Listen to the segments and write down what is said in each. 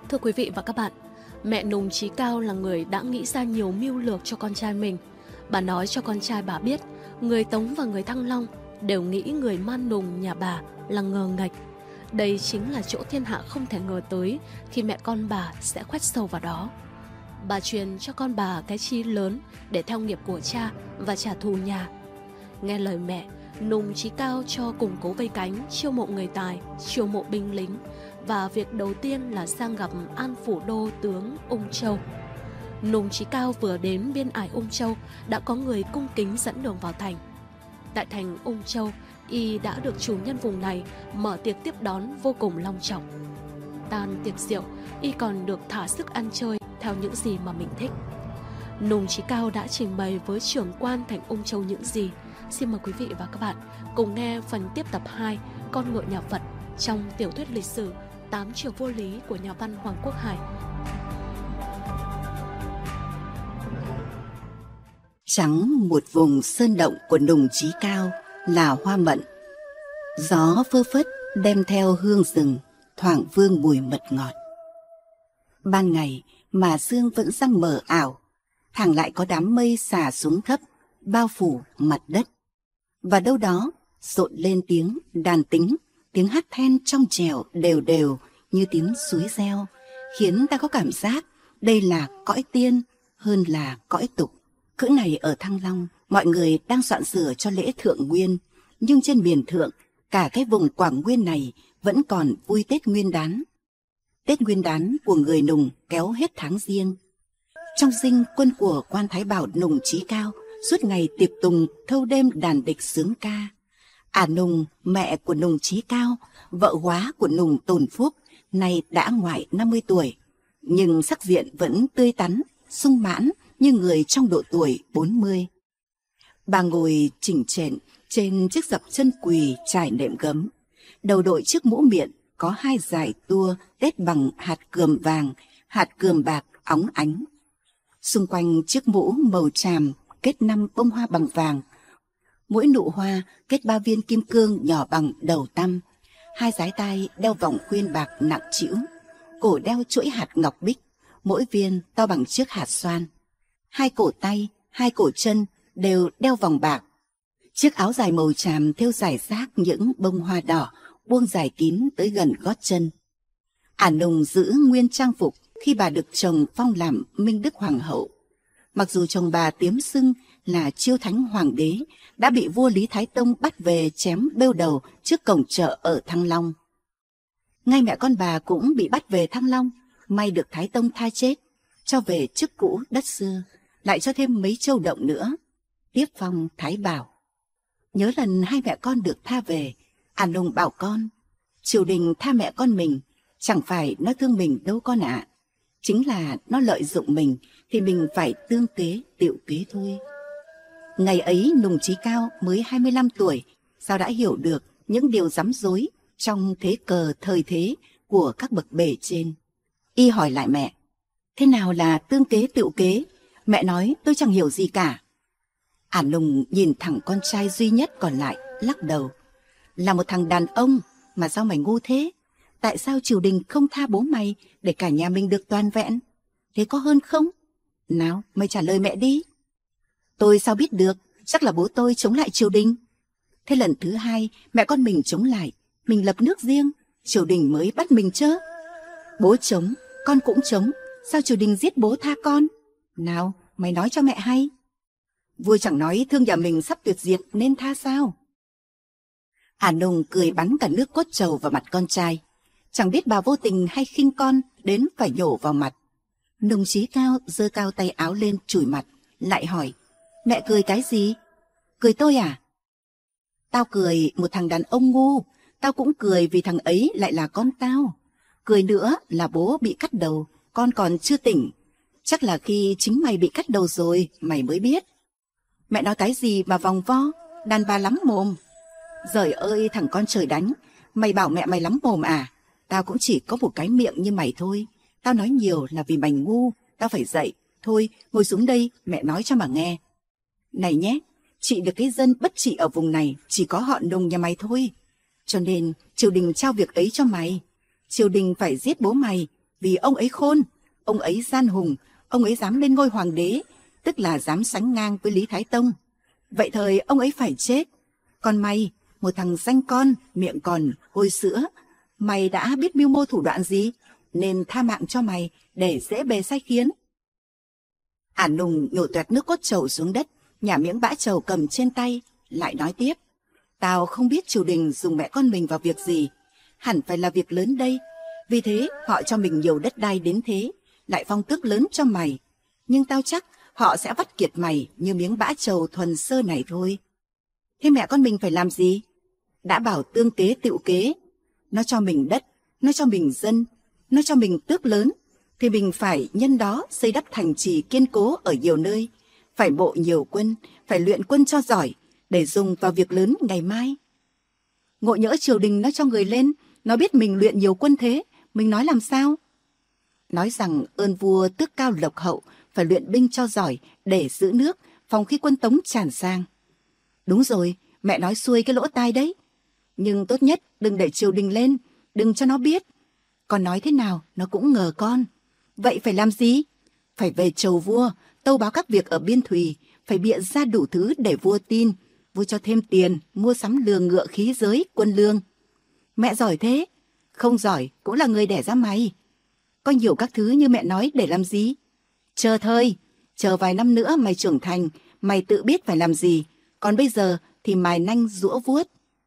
Thưa quý vị và các bạn, mẹ Nùng Chí Cao là người đã nghĩ ra nhiều mưu lược cho con trai mình. Bà nói cho con trai bà biết, người Tống và người Thăng Long đều nghĩ người Man Nùng nhà bà là ngờ nghệch. Đây chính là chỗ thiên hạ không thể ngờ tới khi mẹ con bà sẽ khoét sâu vào đó. Bà truyền cho con bà cái chí lớn để theo nghiệp của cha và trả thù nhà. Nghe lời mẹ, Nùng Chí Cao cho củng cố vây cánh, chiêu mộ người tài, chiêu mộ binh lính. Và việc đầu tiên là sang gặp An Phủ Đô tướng Ung Châu. Nùng Chí Cao vừa đến biên ải Ung Châu đã có người cung kính dẫn đường vào thành. Tại thành Ung Châu, y đã được chủ nhân vùng này mở tiệc tiếp đón vô cùng long trọng. Tan tiệc rượu, y còn được thả sức ăn chơi theo những gì mà mình thích. Nùng Chí Cao đã trình bày với trưởng quan thành Ung Châu những gì. Xin mời quý vị và các bạn cùng nghe phần tiếp tập 2 Con ngựa nhà Phật trong tiểu thuyết lịch sử 8 chiều vô lý của nhà văn Hoàng Quốc Hải. Trắng một vùng sơn động của Nùng Chí Cao là hoa mận. Gió phơ phất đem theo hương rừng, thoảng vương mùi mật ngọt. Ban ngày mà sương vẫn răng mờ ảo, thẳng lại có đám mây xả xuống thấp, bao phủ mặt đất. Và đâu đó rộn lên tiếng đàn tính, tiếng hát then trong trẻo đều đều như tiếng suối reo, khiến ta có cảm giác đây là cõi tiên hơn là cõi tục. Cữ này ở Thăng Long, mọi người đang soạn sửa cho lễ Thượng Nguyên, nhưng trên miền Thượng, cả cái vùng Quảng Nguyên này vẫn còn vui Tết Nguyên Đán. Tết Nguyên Đán của người Nùng kéo hết tháng Giêng. Trong dinh, quân của quan Thái Bảo Nùng Chí Cao suốt ngày tiệc tùng, thâu đêm đàn địch sướng ca. Nùng, mẹ của Nùng Chí Cao, vợ góa của Nùng Tồn Phúc, nay đã ngoài 50 tuổi, nhưng sắc diện vẫn tươi tắn, sung mãn như người trong độ tuổi 40. Bà ngồi chỉnh trện trên chiếc dập chân quỳ trải nệm gấm, đầu đội chiếc mũ miện có 2 dải tua tết bằng hạt cườm vàng, hạt cườm bạc óng ánh. Xung quanh chiếc mũ màu tràm kết 5 bông hoa bằng vàng, mỗi nụ hoa kết 3 viên kim cương nhỏ bằng đầu tăm. 2 dái tai đeo vòng khuyên bạc nặng trĩu, cổ đeo chuỗi hạt ngọc bích, mỗi viên to bằng chiếc hạt xoan. 2 cổ tay, 2 cổ chân đều đeo vòng bạc. Chiếc áo dài màu tràm thêu rải rác những bông hoa đỏ buông dài kín tới gần gót chân. Nùng giữ nguyên trang phục khi bà được chồng phong làm Minh Đức Hoàng hậu. Mặc dù chồng bà tiếm xưng là Chiêu Thánh Hoàng đế, đã bị vua Lý Thái Tông bắt về chém bêu đầu trước cổng chợ ở Thăng Long. Ngay mẹ con bà cũng bị bắt về Thăng Long, may được Thái Tông tha chết, cho về chức cũ đất xưa, lại cho thêm mấy châu động nữa, tiếp phong Thái Bảo. Nhớ lần hai mẹ con được tha về, Nùng bảo con, triều đình tha mẹ con mình, chẳng phải nó thương mình đâu con ạ. Chính là nó lợi dụng mình thì mình phải tương kế tiệu kế thôi. Ngày ấy Nùng Chí Cao mới 25 tuổi, sao đã hiểu được những điều rắm rối trong thế cờ thời thế của các bậc bề trên. Y hỏi lại mẹ, thế nào là tương kế tiệu kế? Mẹ nói tôi chẳng hiểu gì cả. Nùng nhìn thẳng con trai duy nhất còn lại, lắc đầu. Là một thằng đàn ông mà sao mày ngu thế? Tại sao triều đình không tha bố mày để cả nhà mình được toàn vẹn? Thế có hơn không? Nào, mày trả lời mẹ đi. Tôi sao biết được, chắc là bố tôi chống lại triều đình. Thế lần thứ hai, mẹ con mình chống lại, mình lập nước riêng, triều đình mới bắt mình chớ. Bố chống, con cũng chống, sao triều đình giết bố tha con? Nào, mày nói cho mẹ hay. Vua chẳng nói thương nhà mình sắp tuyệt diệt nên tha sao? Nùng cười bắn cả nước cốt trầu vào mặt con trai. Chẳng biết bà vô tình hay khinh con đến phải nhổ vào mặt. Nùng Chí Cao giơ cao tay áo lên chùi mặt, lại hỏi, mẹ cười cái gì? Cười tôi à? Tao cười một thằng đàn ông ngu, tao cũng cười vì thằng ấy lại là con tao. Cười nữa là bố bị cắt đầu, con còn chưa tỉnh. Chắc là khi chính mày bị cắt đầu rồi, mày mới biết. Mẹ nói cái gì mà vòng vo, đàn bà lắm mồm. Giời ơi thằng con trời đánh, mày bảo mẹ mày lắm mồm à? Tao cũng chỉ có một cái miệng như mày thôi. Tao nói nhiều là vì mày ngu, tao phải dạy. Thôi, ngồi xuống đây, mẹ nói cho mà nghe. Này nhé, trị được cái dân bất trị ở vùng này chỉ có họ Nùng nhà mày thôi. Cho nên triều đình trao việc ấy cho mày. Triều đình phải giết bố mày, Vì ông ấy khôn, ông ấy gian hùng, ông ấy dám lên ngôi hoàng đế, tức là dám sánh ngang với Lý Thái Tông. Vậy thời ông ấy phải chết. Còn mày, một thằng danh con, miệng còn hôi sữa, mày đã biết mưu mô thủ đoạn gì, nên tha mạng cho mày để dễ bề sai khiến. Ả Nùng nhổ toẹt nước cốt trầu xuống đất, nhả miếng bã trầu cầm trên tay, lại nói tiếp. Tao không biết triều đình dùng mẹ con mình vào việc gì, hẳn phải là việc lớn đây. Vì thế họ cho mình nhiều đất đai đến thế, lại phong tước lớn cho mày. Nhưng tao chắc họ sẽ vắt kiệt mày như miếng bã trầu thuần sơ này thôi. Thế mẹ con mình phải làm gì? Đã bảo tương kế tựu kế. Nó cho mình đất, nó cho mình dân, nó cho mình tước lớn, thì mình phải nhân đó xây đắp thành trì kiên cố ở nhiều nơi, phải bộ nhiều quân, phải luyện quân cho giỏi, để dùng vào việc lớn ngày mai. Ngộ nhỡ triều đình nó cho người lên, nó biết mình luyện nhiều quân thế, mình nói làm sao? Nói rằng ơn vua tước cao lộc hậu, phải luyện binh cho giỏi để giữ nước, phòng khi quân Tống tràn sang. Đúng rồi, mẹ nói xuôi cái lỗ tai đấy. Nhưng tốt nhất đừng để triều đình lên, đừng cho nó biết. Con nói thế nào nó cũng ngờ con. Vậy phải làm gì? Phải về chầu vua, tâu báo các việc ở biên thùy, phải bịa ra đủ thứ để vua tin. Vua cho thêm tiền, mua sắm lừa ngựa khí giới, quân lương. Mẹ giỏi thế, không giỏi cũng là người đẻ ra mày. Có nhiều các thứ như mẹ nói để làm gì? Chờ thời, chờ vài năm nữa mày trưởng thành, mày tự biết phải làm gì. Còn bây giờ thì mài nanh giũa vuốt.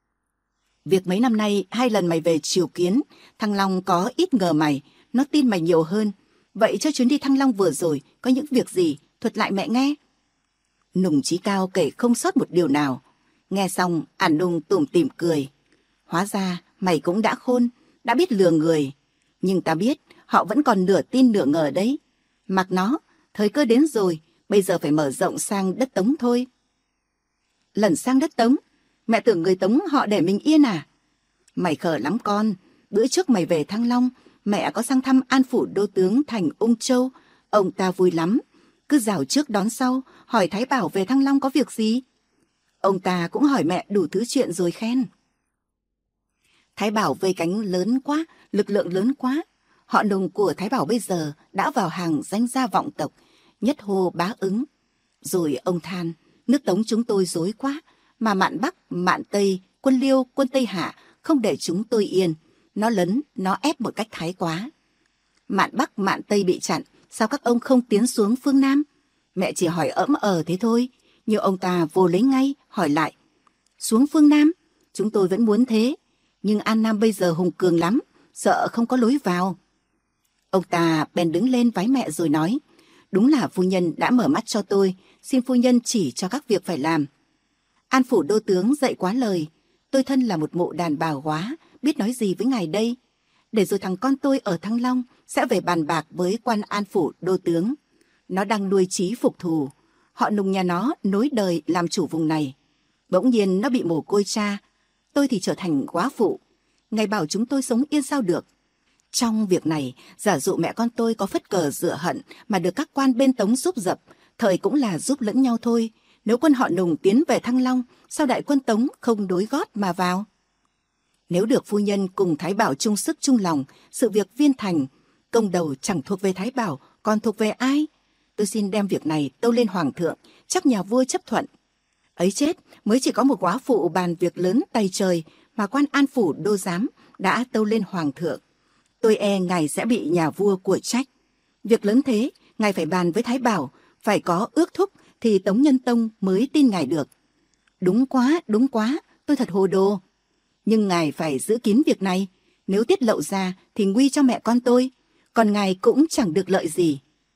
Việc mấy năm nay 2 lần mày về triều kiến, thằng Long có ít ngờ mày, nó tin mày nhiều hơn. Vậy cho chuyến đi Thăng Long vừa rồi có những việc gì, thuật lại mẹ nghe. Nùng Chí Cao kể không sót một điều nào. Nghe xong, Ả Nùng tủm tỉm cười. Hóa ra mày cũng đã khôn, đã biết lừa người. Nhưng ta biết họ vẫn còn nửa tin nửa ngờ đấy. Mặc nó, thời cơ đến rồi, bây giờ phải mở rộng sang đất Tống thôi. Lần sang đất Tống, mẹ tưởng người Tống họ để mình yên à? Mày khờ lắm con, bữa trước mày về Thăng Long, mẹ có sang thăm An Phủ Đô Tướng thành Ung Châu, ông ta vui lắm. Cứ rảo trước đón sau, hỏi Thái Bảo về Thăng Long có việc gì. Ông ta cũng hỏi mẹ đủ thứ chuyện rồi khen. Thái Bảo vây cánh lớn quá, lực lượng lớn quá. Họ Nùng của Thái Bảo bây giờ đã vào hàng danh gia vọng tộc, nhất hô bá ứng. Rồi ông than, nước Tống chúng tôi rối quá, mà mạn Bắc, mạn Tây, quân Liêu, quân Tây Hạ không để chúng tôi yên. Nó lấn, nó ép một cách thái quá. Mạn Bắc, mạn Tây bị chặn, sao các ông không tiến xuống phương Nam? Mẹ chỉ hỏi ỡm thế thôi, nhưng ông ta vô lấy ngay, hỏi lại. Xuống phương Nam, chúng tôi vẫn muốn thế, nhưng An Nam bây giờ hùng cường lắm, sợ không có lối vào. Ông ta bèn đứng lên vái mẹ rồi nói, đúng là phu nhân đã mở mắt cho tôi, xin phu nhân chỉ cho các việc phải làm. An Phủ Đô Tướng dạy quá lời, tôi thân là một mộ đàn bà hóa, biết nói gì với ngài đây. Để rồi thằng con tôi ở Thăng Long sẽ về bàn bạc với quan An Phủ Đô Tướng. Nó đang nuôi chí phục thù, họ Nùng nhà nó nối đời làm chủ vùng này. Bỗng nhiên nó bị mồ côi cha, tôi thì trở thành góa phụ. Ngài bảo chúng tôi sống yên sao được. Trong việc này, giả dụ mẹ con tôi có phất cờ dựa hận mà được các quan bên Tống giúp dập, thời cũng là giúp lẫn nhau thôi. Nếu quân họ Nùng tiến về Thăng Long, sao đại quân Tống không đối gót mà vào? Nếu được phu nhân cùng Thái Bảo chung sức chung lòng, sự việc viên thành, công đầu chẳng thuộc về Thái Bảo, còn thuộc về ai? Tôi xin đem việc này tâu lên Hoàng thượng, chắc nhà vua chấp thuận. Ấy chết, mới chỉ có một góa phụ bàn việc lớn tay trời, mà quan An Phủ Đô Giám đã tâu lên Hoàng thượng. Tôi e ngài sẽ bị nhà vua của trách. Việc lớn thế, ngài phải bàn với Thái Bảo, phải có ước thúc thì Tống Nhân Tông mới tin ngài được. Đúng quá, tôi thật hồ đồ. Nhưng ngài phải giữ kín việc này, nếu tiết lộ ra thì nguy cho mẹ con tôi, còn ngài cũng chẳng được lợi gì.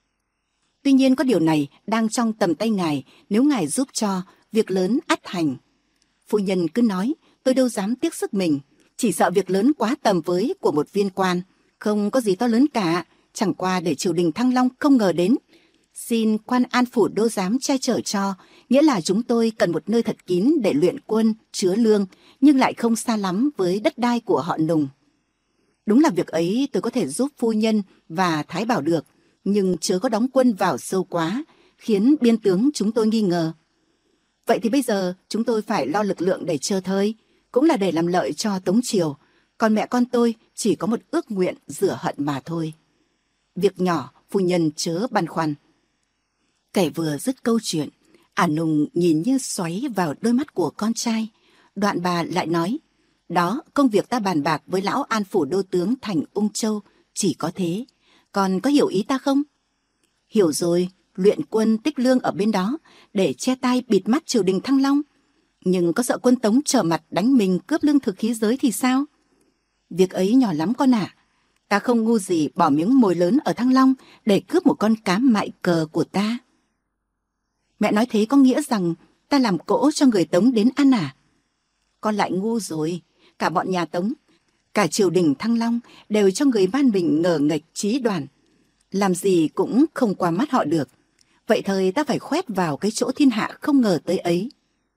Tuy nhiên có điều này đang trong tầm tay ngài, nếu ngài giúp cho, việc lớn ắt thành. Phu nhân cứ nói, tôi đâu dám tiếc sức mình, chỉ sợ việc lớn quá tầm với của một viên quan, không có gì to lớn cả, chẳng qua để triều đình Thăng Long không ngờ đến. Xin quan An Phủ Đô Giám che chở cho, nghĩa là chúng tôi cần một nơi thật kín để luyện quân, chứa lương, nhưng lại không xa lắm với đất đai của họ Nùng. Đúng là việc ấy tôi có thể giúp phu nhân và Thái Bảo được, nhưng chớ có đóng quân vào sâu quá, khiến biên tướng chúng tôi nghi ngờ. Vậy thì bây giờ chúng tôi phải lo lực lượng để chờ thời, cũng là để làm lợi cho Tống Triều, còn mẹ con tôi chỉ có một ước nguyện rửa hận mà thôi. Việc nhỏ, phu nhân chớ băn khoăn. Kẻ vừa dứt câu chuyện, Nùng nhìn như xoáy vào đôi mắt của con trai. Đoạn bà lại nói, đó, công việc ta bàn bạc với lão An Phủ Đô tướng thành Ung Châu chỉ có thế. Con có hiểu ý ta không? Hiểu rồi, luyện quân tích lương ở bên đó để che tai bịt mắt triều đình Thăng Long. Nhưng có sợ quân Tống trở mặt đánh mình cướp lương thực khí giới thì sao? Việc ấy nhỏ lắm con ạ. Ta không ngu gì bỏ miếng mồi lớn ở Thăng Long để cướp một con cá mại cờ của ta. Mẹ nói thế có nghĩa rằng ta làm cỗ cho người Tống đến ăn à? Con lại ngu rồi. Cả bọn nhà Tống, cả triều đình Thăng Long đều cho người ban mình ngờ nghệch trí đoàn. Làm gì cũng không qua mắt họ được. Vậy thời ta phải khoét vào cái chỗ thiên hạ không ngờ tới ấy.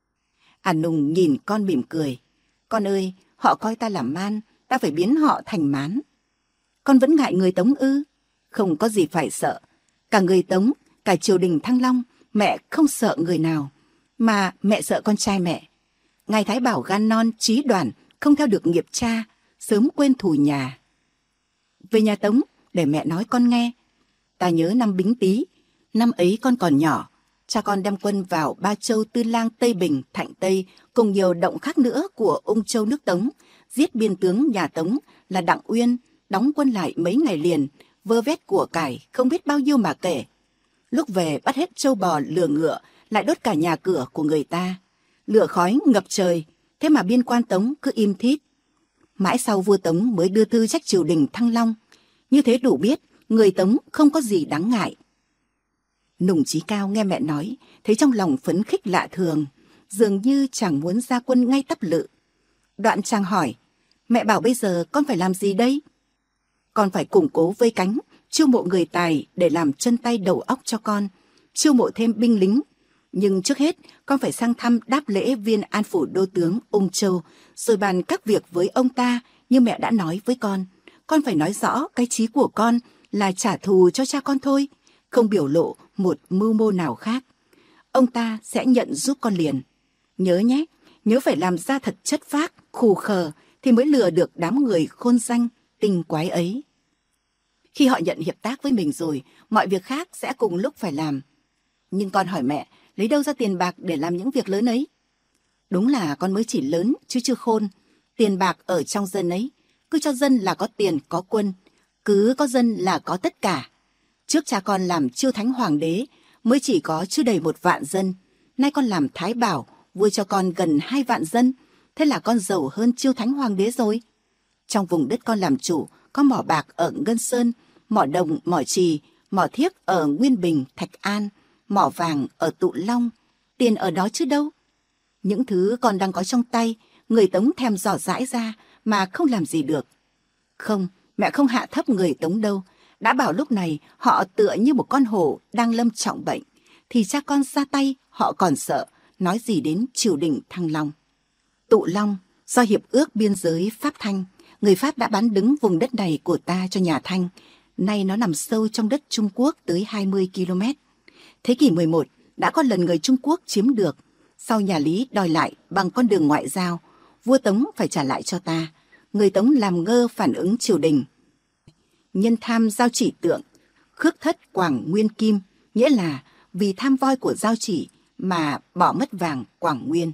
Nùng nhìn con mỉm cười. Con ơi, họ coi ta làm man, ta phải biến họ thành mán. Con vẫn ngại người Tống ư? Không có gì phải sợ. Cả người Tống, cả triều đình Thăng Long, mẹ không sợ người nào. Mà mẹ sợ con trai mẹ. Ngài Thái Bảo gan non, trí đoàn, không theo được nghiệp cha, sớm quên thù nhà. Về nhà Tống, để mẹ nói con nghe. Ta nhớ năm Bính Tý, năm ấy con còn nhỏ. Cha con đem quân vào Ba Châu, Tư Lang, Tây Bình, Thạnh Tây, cùng nhiều động khác nữa của Ung Châu nước Tống, giết biên tướng nhà Tống là Đặng Uyên, đóng quân lại mấy ngày liền, vơ vét của cải, không biết bao nhiêu mà kể. Lúc về bắt hết trâu bò lừa ngựa, lại đốt cả nhà cửa của người ta. Lửa khói ngập trời, thế mà biên quan Tống cứ im thít. Mãi sau vua Tống mới đưa thư trách triều đình Thăng Long. Như thế đủ biết, người Tống không có gì đáng ngại. Nùng Chí Cao nghe mẹ nói, thấy trong lòng phấn khích lạ thường, dường như chàng muốn ra quân ngay tắp lự. Đoạn chàng hỏi, mẹ bảo bây giờ con phải làm gì đây? Con phải củng cố vây cánh, chiêu mộ người tài để làm chân tay đầu óc cho con, chiêu mộ thêm binh lính. Nhưng trước hết, con phải sang thăm đáp lễ viên An Phủ Đô tướng Ung Châu, rồi bàn các việc với ông ta như mẹ đã nói với con. Con phải nói rõ cái chí của con là trả thù cho cha con thôi, không biểu lộ một mưu mô nào khác. Ông ta sẽ nhận giúp con liền. Nhớ nhé, nhớ phải làm ra thật chất phác, khù khờ thì mới lừa được đám người khôn danh, tinh quái ấy. Khi họ nhận hiệp tác với mình rồi, mọi việc khác sẽ cùng lúc phải làm. Nhưng con hỏi mẹ, lấy đâu ra tiền bạc để làm những việc lớn ấy? Đúng là con mới chỉ lớn chứ chưa khôn. Tiền bạc ở trong dân ấy. Cứ cho dân là có tiền, có quân. Cứ có dân là có tất cả. Trước cha con làm Chiêu Thánh Hoàng đế mới chỉ có chưa đầy 1 vạn dân. Nay con làm Thái Bảo, vua cho con gần 2 vạn dân. Thế là con giàu hơn Chiêu Thánh Hoàng đế rồi. Trong vùng đất con làm chủ, có mỏ bạc ở Ngân Sơn, mỏ đồng, mỏ trì, mỏ thiếc ở Nguyên Bình, Thạch An, mỏ vàng ở Tụ Long. Tiền ở đó chứ đâu. Những thứ con đang có trong tay, người Tống thèm dò dãi ra mà không làm gì được. Không, mẹ không hạ thấp người Tống đâu. Đã bảo lúc này họ tựa như một con hổ đang lâm trọng bệnh, thì cha con ra tay họ còn sợ, nói gì đến triều đình Thăng Long. Tụ Long, do hiệp ước biên giới Pháp Thanh, người Pháp đã bán đứng vùng đất này của ta cho nhà Thanh. Nay nó nằm sâu trong đất Trung Quốc tới 20 km. Thế kỷ 11 đã có lần người Trung Quốc chiếm được. Sau nhà Lý đòi lại bằng con đường ngoại giao, vua Tống phải trả lại cho ta. Người Tống làm ngơ phản ứng triều đình. Nhân tham giao chỉ tượng, khước thất Quảng Nguyên Kim, nghĩa là vì tham voi của giao chỉ mà bỏ mất vàng Quảng Nguyên.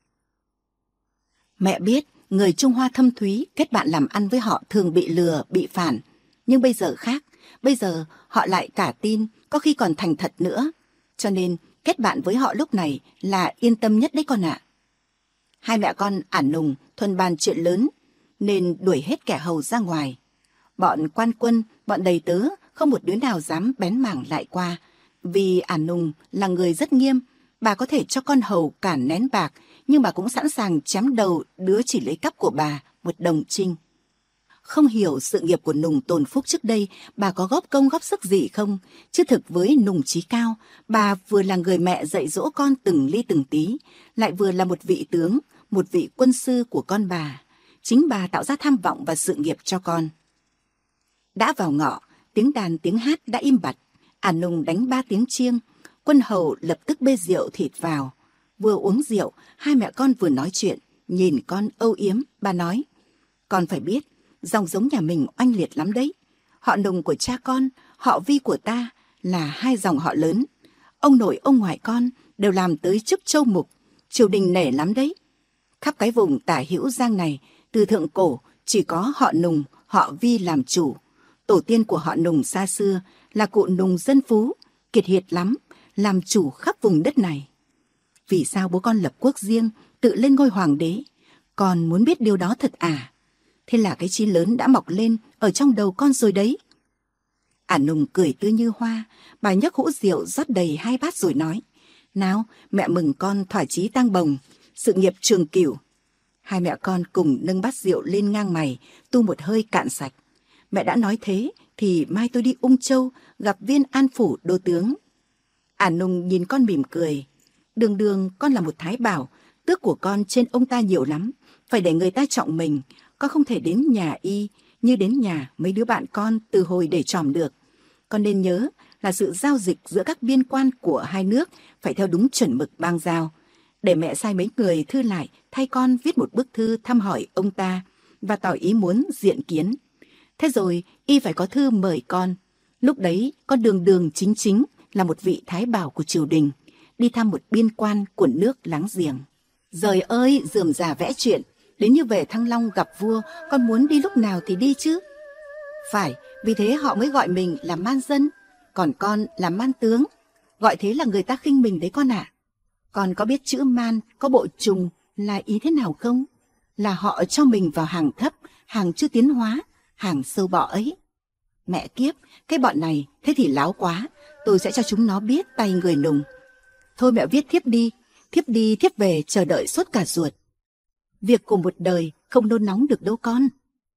Mẹ biết người Trung Hoa thâm thúy kết bạn làm ăn với họ thường bị lừa, bị phản. Nhưng bây giờ khác, bây giờ họ lại cả tin, có khi còn thành thật nữa. Cho nên kết bạn với họ lúc này là yên tâm nhất đấy con ạ. Hai mẹ con Nùng thuần bàn chuyện lớn, nên đuổi hết kẻ hầu ra ngoài. Bọn quan quân, bọn đầy tớ, không một đứa nào dám bén mảng lại qua. Vì Nùng là người rất nghiêm, bà có thể cho con hầu cản nén bạc, nhưng bà cũng sẵn sàng chém đầu đứa chỉ lấy cắp của bà, một đồng trinh. Không hiểu sự nghiệp của Nùng Tồn Phúc trước đây, bà có góp công góp sức gì không? Chứ thực với Nùng Chí Cao, bà vừa là người mẹ dạy dỗ con từng ly từng tí, lại vừa là một vị tướng, một vị quân sư của con bà. Chính bà tạo ra tham vọng và sự nghiệp cho con. Đã vào ngọ, tiếng đàn tiếng hát đã im bặt. Nùng đánh 3 tiếng chiêng, quân hầu lập tức bê rượu thịt vào. Vừa uống rượu, hai mẹ con vừa nói chuyện, nhìn con âu yếm, bà nói: con phải biết, dòng giống nhà mình oanh liệt lắm đấy. Họ Nùng của cha con, họ Vi của ta là hai dòng họ lớn. Ông nội ông ngoại con đều làm tới chức châu mục, triều đình nể lắm đấy. Khắp cái vùng Tả Hữu Giang này, từ thượng cổ chỉ có họ Nùng, họ Vi làm chủ. Tổ tiên của họ Nùng xa xưa là cụ Nùng dân phú, kiệt hiệt lắm, làm chủ khắp vùng đất này. Vì sao bố con lập quốc riêng, tự lên ngôi hoàng đế? Con muốn biết điều đó thật à? Thế là cái chí lớn đã mọc lên ở trong đầu con rồi đấy. Nùng cười tươi như hoa, bà nhấc hũ rượu rót đầy 2 bát rồi nói: Nào, mẹ mừng con thỏa chí tang bồng, sự nghiệp trường cửu. Hai mẹ con cùng nâng bát rượu lên ngang mày, tu một hơi cạn sạch. Mẹ đã nói thế thì mai tôi đi Ung Châu gặp viên an phủ đô tướng. Nùng nhìn con mỉm cười. Đường đường con là một thái bảo, tước của con trên ông ta nhiều lắm, phải để người ta trọng mình. Con không thể đến nhà y như đến nhà mấy đứa bạn con từ hồi để tròm được. Con nên nhớ là sự giao dịch giữa các biên quan của hai nước phải theo đúng chuẩn mực bang giao. Để mẹ sai mấy người thư lại thay con viết một bức thư thăm hỏi ông ta và tỏ ý muốn diện kiến. Thế rồi y phải có thư mời con. Lúc đấy con đường đường chính chính là một vị thái bảo của triều đình, đi thăm một biên quan của nước láng giềng. Giời ơi, rườm rà vẽ chuyện, đến như về Thăng Long gặp vua, con muốn đi lúc nào thì đi chứ. Phải, vì thế họ mới gọi mình là man dân, còn con là man tướng. Gọi thế là người ta khinh mình đấy con ạ. Con có biết chữ man có bộ trùng là ý thế nào không? Là họ cho mình vào hàng thấp, hàng chưa tiến hóa, hàng sâu bọ ấy. Mẹ kiếp, cái bọn này thế thì láo quá, tôi sẽ cho chúng nó biết tay người Nùng. Thôi mẹ viết thiếp đi thiếp về chờ đợi sốt cả ruột. Việc của một đời không nôn nóng được đâu con.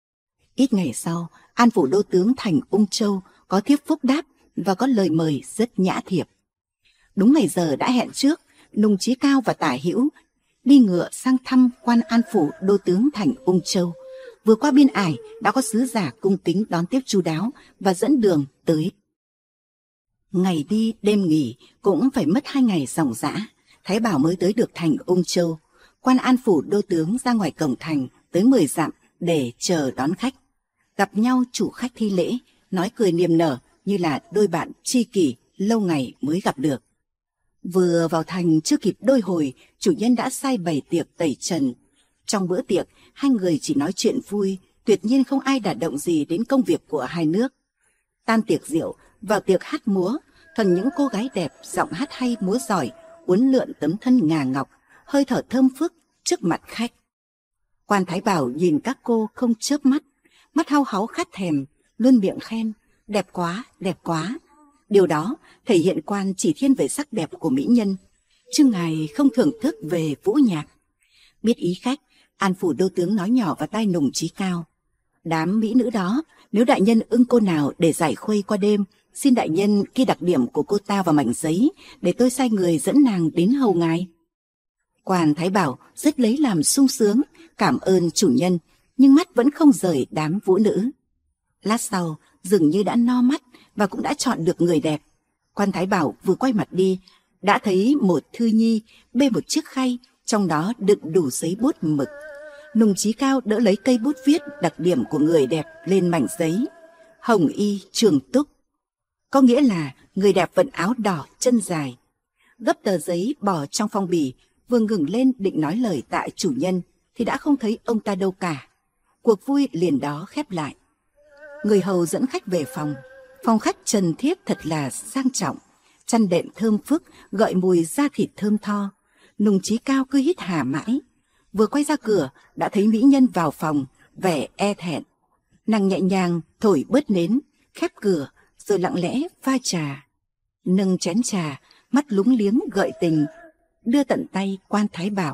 Ít ngày sau, an phủ đô tướng thành Ung Châu có thiếp phúc đáp và có lời mời rất nhã thiệp. Đúng ngày giờ đã hẹn trước, Nùng Chí Cao và Tả Hữu đi ngựa sang thăm quan an phủ đô tướng thành Ung Châu. Vừa qua biên ải đã có sứ giả cung kính đón tiếp chu đáo và dẫn đường tới. Ngày đi đêm nghỉ cũng phải mất 2 ngày ròng rã, thái bảo mới tới được thành Ung Châu. Quan an phủ đô tướng ra ngoài cổng thành tới 10 dặm để chờ đón khách. Gặp nhau chủ khách thi lễ, nói cười niềm nở như là đôi bạn tri kỷ lâu ngày mới gặp được. Vừa vào thành chưa kịp đôi hồi, chủ nhân đã sai bày tiệc tẩy trần. Trong bữa tiệc, hai người chỉ nói chuyện vui, tuyệt nhiên không ai đả động gì đến công việc của hai nước. Tan tiệc rượu, vào tiệc hát múa, thuần những cô gái đẹp, giọng hát hay múa giỏi, uốn lượn tấm thân ngà ngọc, hơi thở thơm phức trước mặt khách. Quan thái bảo nhìn các cô không chớp mắt, mắt hau háu khát thèm, luôn miệng khen, đẹp quá, đẹp quá. Điều đó thể hiện quan chỉ thiên về sắc đẹp của mỹ nhân, chứ ngài không thưởng thức về vũ nhạc. Biết ý khách, an phủ đô tướng nói nhỏ vào tai Nùng Chí Cao: Đám mỹ nữ đó, nếu đại nhân ưng cô nào để giải khuây qua đêm, xin đại nhân ghi đặc điểm của cô ta vào mảnh giấy, để tôi sai người dẫn nàng đến hầu ngài. Quan thái bảo rất lấy làm sung sướng, cảm ơn chủ nhân, nhưng mắt vẫn không rời đám vũ nữ. Lát sau, dường như đã no mắt và cũng đã chọn được người đẹp. Quan thái bảo vừa quay mặt đi, đã thấy một thư nhi bê một chiếc khay, trong đó đựng đủ giấy bút mực. Nùng Chí Cao đỡ lấy cây bút viết đặc điểm của người đẹp lên mảnh giấy: Hồng y trường túc, có nghĩa là người đẹp vận áo đỏ chân dài. Gấp tờ giấy bỏ trong phong bì, vừa ngừng lên định nói lời tạ chủ nhân thì đã không thấy ông ta đâu cả. Cuộc vui liền đó khép lại. Người hầu dẫn khách về phòng. Phòng khách trần thiết thật là sang trọng, chăn đệm thơm phức gợi mùi da thịt thơm tho. Nùng Chí Cao cứ hít hà mãi. Vừa quay ra cửa đã thấy mỹ nhân vào phòng, vẻ e thẹn. Nàng nhẹ nhàng thổi bớt nến, khép cửa rồi lặng lẽ pha trà. Nâng chén trà, mắt lúng liếng gợi tình, đưa tận tay quan thái bảo: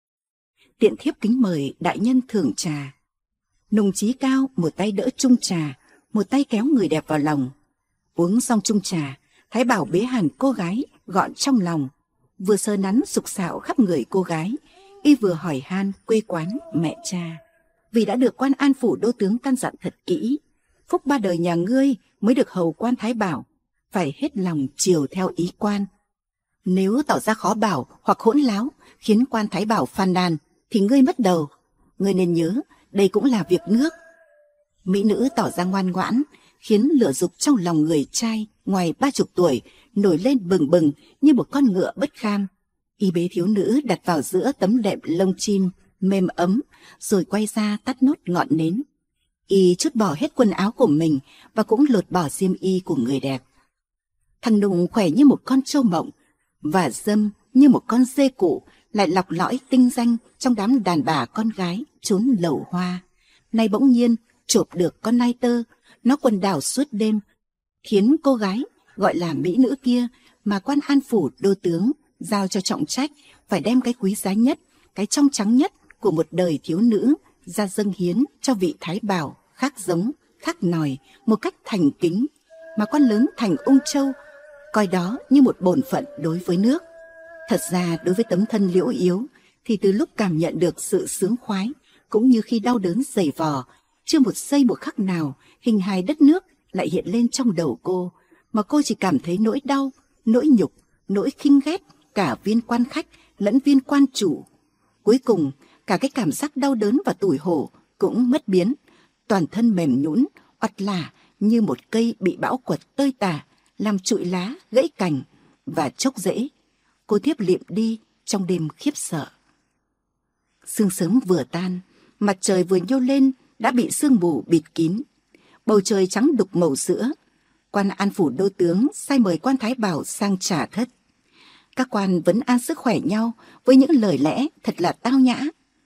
Tiện thiếp kính mời đại nhân thưởng trà. Nùng Chí Cao một tay đỡ chung trà, một tay kéo người đẹp vào lòng. Uống xong chung trà, thái bảo bế hẳn cô gái gọn trong lòng, vừa sờ nắn sục sạo khắp người cô gái, y vừa hỏi han quê quán mẹ cha. Vì đã được quan an phủ đô tướng căn dặn thật kỹ, phúc 3 đời nhà ngươi mới được hầu quan thái bảo, phải hết lòng chiều theo ý quan. Nếu tỏ ra khó bảo hoặc hỗn láo khiến quan thái bảo phàn nàn thì ngươi mất đầu. Ngươi nên nhớ đây cũng là việc nước. Mỹ nữ tỏ ra ngoan ngoãn, khiến lửa dục trong lòng người trai ngoài 30 tuổi nổi lên bừng bừng như một con ngựa bất kham. Y bế thiếu nữ đặt vào giữa tấm đệm lông chim mềm ấm, rồi quay ra tắt nốt ngọn nến. Y trút bỏ hết quần áo của mình và cũng lột bỏ xiêm y của người đẹp. Thằng Nùng khỏe như một con trâu mộng và dâm như một con dê cụ, lại lọc lõi tinh danh trong đám đàn bà con gái trốn lầu hoa. Nay bỗng nhiên chộp được con nai tơ, nó quần đảo suốt đêm, khiến cô gái gọi là mỹ nữ kia mà quan an phủ đô tướng giao cho trọng trách phải đem cái quý giá nhất, cái trong trắng nhất của một đời thiếu nữ ra dâng hiến cho vị thái bảo khác giống, khác nòi một cách thành kính, mà quan lớn thành Ung Châu coi đó như một bổn phận đối với nước. Thật ra đối với tấm thân liễu yếu thì từ lúc cảm nhận được sự sướng khoái cũng như khi đau đớn dày vò, chưa một giây một khắc nào hình hài đất nước lại hiện lên trong đầu cô, mà cô chỉ cảm thấy nỗi đau, nỗi nhục, nỗi khinh ghét cả viên quan khách lẫn viên quan chủ. Cuối cùng cả cái cảm giác đau đớn và tủi hổ cũng mất biến, toàn thân mềm nhũn, oặt lả như một cây bị bão quật tơi tả, làm trụi lá, gãy cành và chốc rễ. Cô thiếp liệm đi trong đêm khiếp sợ. Sương sớm vừa tan, mặt trời vừa nhô lên đã bị sương mù bịt kín. Bầu trời trắng đục màu sữa. Quan an phủ đô tướng sai mời quan thái bảo sang trà thất. Các quan vấn an sức khỏe nhau với những lời lẽ thật là tao nhã.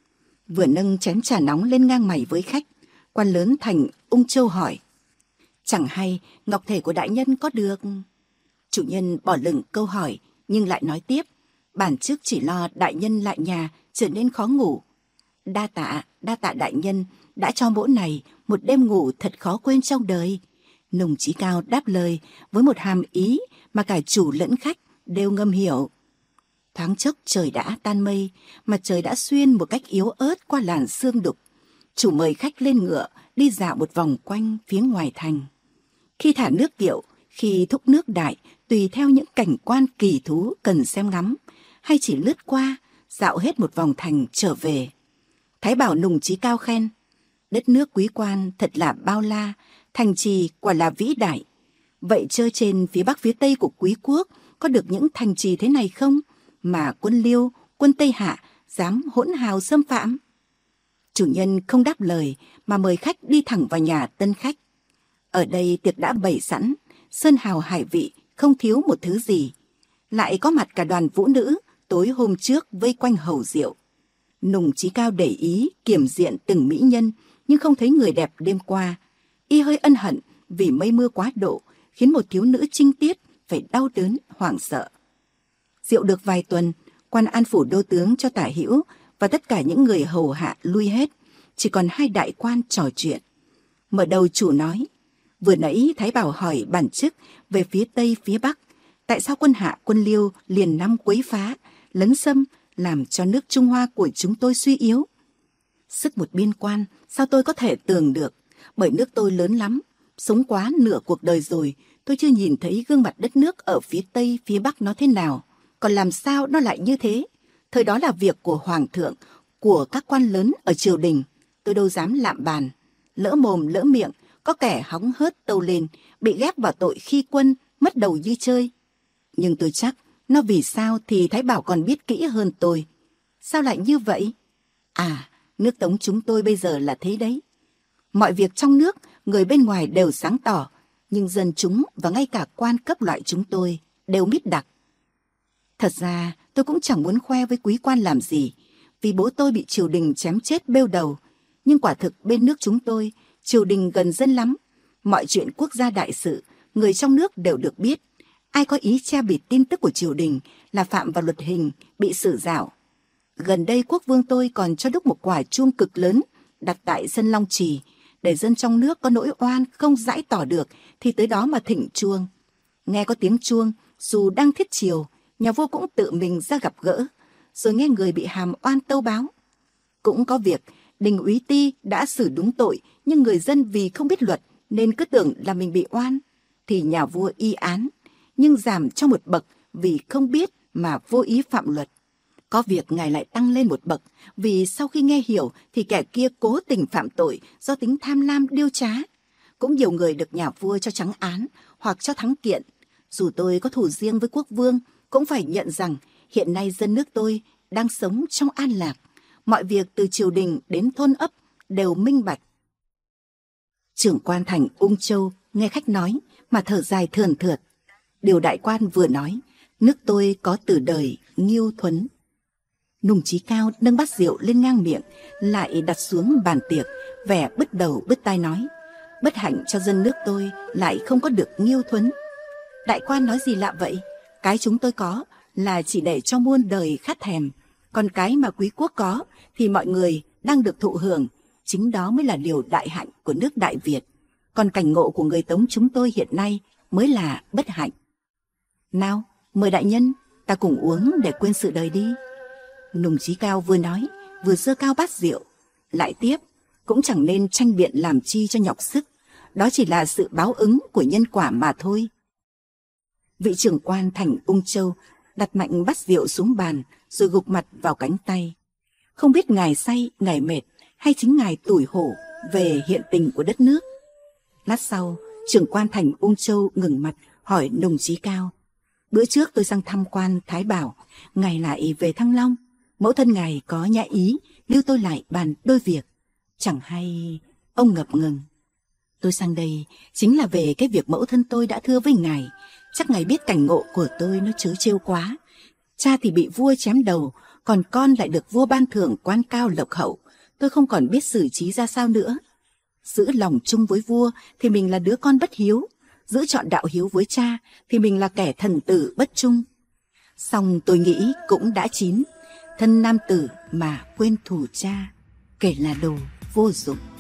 Vừa nâng chén trà nóng lên ngang mày với khách, quan lớn thành Ung Châu hỏi: chẳng hay ngọc thể của đại nhân có được? Chủ nhân bỏ lửng câu hỏi nhưng lại nói tiếp: bản trước chỉ lo đại nhân lại nhà trở nên khó ngủ. Đa tạ đại nhân đã cho mỗ này một đêm ngủ thật khó quên trong đời. Nùng Chí Cao đáp lời với một hàm ý mà cả chủ lẫn khách đều ngầm hiểu. Thoáng chốc trời đã tan mây, mặt trời đã xuyên một cách yếu ớt qua làn sương đục. Chủ mời khách lên ngựa đi dạo một vòng quanh phía ngoài thành. Khi thả nước kiệu, khi thúc nước đại, tùy theo những cảnh quan kỳ thú cần xem ngắm, hay chỉ lướt qua, dạo hết một vòng thành trở về. Thái bảo Nùng Chí Cao khen: đất nước quý quan thật là bao la, thành trì quả là vĩ đại. Vậy chơ trên phía bắc phía tây của quý quốc có được những thành trì thế này không, mà quân Liêu, quân Tây Hạ dám hỗn hào xâm phạm? Chủ nhân không đáp lời mà mời khách đi thẳng vào nhà tân khách. Ở đây tiệc đã bày sẵn, sơn hào hải vị, không thiếu một thứ gì. Lại có mặt cả đoàn vũ nữ tối hôm trước vây quanh hầu rượu. Nùng Chí Cao để ý kiểm diện từng mỹ nhân nhưng không thấy người đẹp đêm qua. Y hơi ân hận vì mây mưa quá độ khiến một thiếu nữ trinh tiết phải đau đớn hoảng sợ. Rượu được vài tuần, quan an phủ đô tướng cho Tả Hữu và tất cả những người hầu hạ lui hết, chỉ còn hai đại quan trò chuyện. Mở đầu chủ nói: vừa nãy Thái Bảo hỏi bản chức về phía Tây phía Bắc, tại sao quân Hạ quân Liêu liền năm quấy phá, lấn xâm, làm cho nước Trung Hoa của chúng tôi suy yếu? Sức một biên quan, sao tôi có thể tưởng được, bởi nước tôi lớn lắm, sống quá nửa cuộc đời rồi, tôi chưa nhìn thấy gương mặt đất nước ở phía Tây, phía Bắc nó thế nào. Còn làm sao nó lại như thế? Thời đó là việc của Hoàng thượng, của các quan lớn ở triều đình, tôi đâu dám lạm bàn. Lỡ mồm lỡ miệng, có kẻ hóng hớt tâu lên, bị ghép vào tội khi quân, mất đầu như chơi. Nhưng tôi chắc, nó vì sao thì Thái Bảo còn biết kỹ hơn tôi. Sao lại như vậy? À, nước Tống chúng tôi bây giờ là thế đấy. Mọi việc trong nước, người bên ngoài đều sáng tỏ, nhưng dân chúng và ngay cả quan cấp loại chúng tôi đều mít đặc. Thật ra tôi cũng chẳng muốn khoe với quý quan làm gì, vì bố tôi bị triều đình chém chết bêu đầu. Nhưng quả thực bên nước chúng tôi, triều đình gần dân lắm. Mọi chuyện quốc gia đại sự, người trong nước đều được biết. Ai có ý che bịt tin tức của triều đình là phạm vào luật hình, bị xử rảo. Gần đây quốc vương tôi còn cho đúc một quả chuông cực lớn đặt tại sân Long Trì, để dân trong nước có nỗi oan không giải tỏ được thì tới đó mà thỉnh chuông. Nghe có tiếng chuông, dù đang thiết triều, nhà vua cũng tự mình ra gặp gỡ, rồi nghe người bị hàm oan tâu báo. Cũng có việc Đình Úy Ti đã xử đúng tội, nhưng người dân vì không biết luật nên cứ tưởng là mình bị oan, thì nhà vua y án, nhưng giảm cho một bậc vì không biết mà vô ý phạm luật. Có việc ngài lại tăng lên một bậc, vì sau khi nghe hiểu thì kẻ kia cố tình phạm tội do tính tham lam điêu trá. Cũng nhiều người được nhà vua cho trắng án hoặc cho thắng kiện. Dù tôi có thù riêng với quốc vương, cũng phải nhận rằng hiện nay dân nước tôi đang sống trong an lạc. Mọi việc từ triều đình đến thôn ấp đều minh bạch. Trưởng quan thành Ung Châu nghe khách nói mà thở dài thườn thượt. Điều đại quan vừa nói, nước tôi có từ đời Nghiêu Thuấn. Nùng Chí Cao nâng bát rượu lên ngang miệng, lại đặt xuống bàn tiệc, vẻ bứt đầu bứt tai nói: bất hạnh cho dân nước tôi lại không có được Nghiêu Thuấn. Đại quan nói gì lạ vậy? Cái chúng tôi có là chỉ để cho muôn đời khát thèm, còn cái mà quý quốc có thì mọi người đang được thụ hưởng. Chính đó mới là điều đại hạnh của nước Đại Việt. Còn cảnh ngộ của người Tống chúng tôi hiện nay mới là bất hạnh. Nào, mời đại nhân, ta cùng uống để quên sự đời đi. Nùng Chí Cao vừa nói, vừa giơ cao bát rượu. Lại tiếp, cũng chẳng nên tranh biện làm chi cho nhọc sức. Đó chỉ là sự báo ứng của nhân quả mà thôi. Vị trưởng quan thành Ung Châu đặt mạnh bát rượu xuống bàn, rồi gục mặt vào cánh tay. Không biết ngài say, ngài mệt, hay chính ngài tủi hổ về hiện tình của đất nước. Lát sau, trưởng quan thành Ung Châu ngừng mặt hỏi Nùng Chí Cao: bữa trước tôi sang thăm quan Thái Bảo, ngài lại về Thăng Long. Mẫu thân ngài có nhã ý lưu tôi lại bàn đôi việc. Chẳng hay... Ông ngập ngừng. Tôi sang đây chính là về cái việc mẫu thân tôi đã thưa với ngài. Chắc ngài biết cảnh ngộ của tôi nó trớ trêu quá. Cha thì bị vua chém đầu, còn con lại được vua ban thưởng quan cao lộc hậu. Tôi không còn biết xử trí ra sao nữa. Giữ lòng chung với vua thì mình là đứa con bất hiếu, giữ trọn đạo hiếu với cha thì mình là kẻ thần tử bất trung. Song tôi nghĩ cũng đã chín, thân nam tử mà quên thù cha, kể là đồ vô dụng.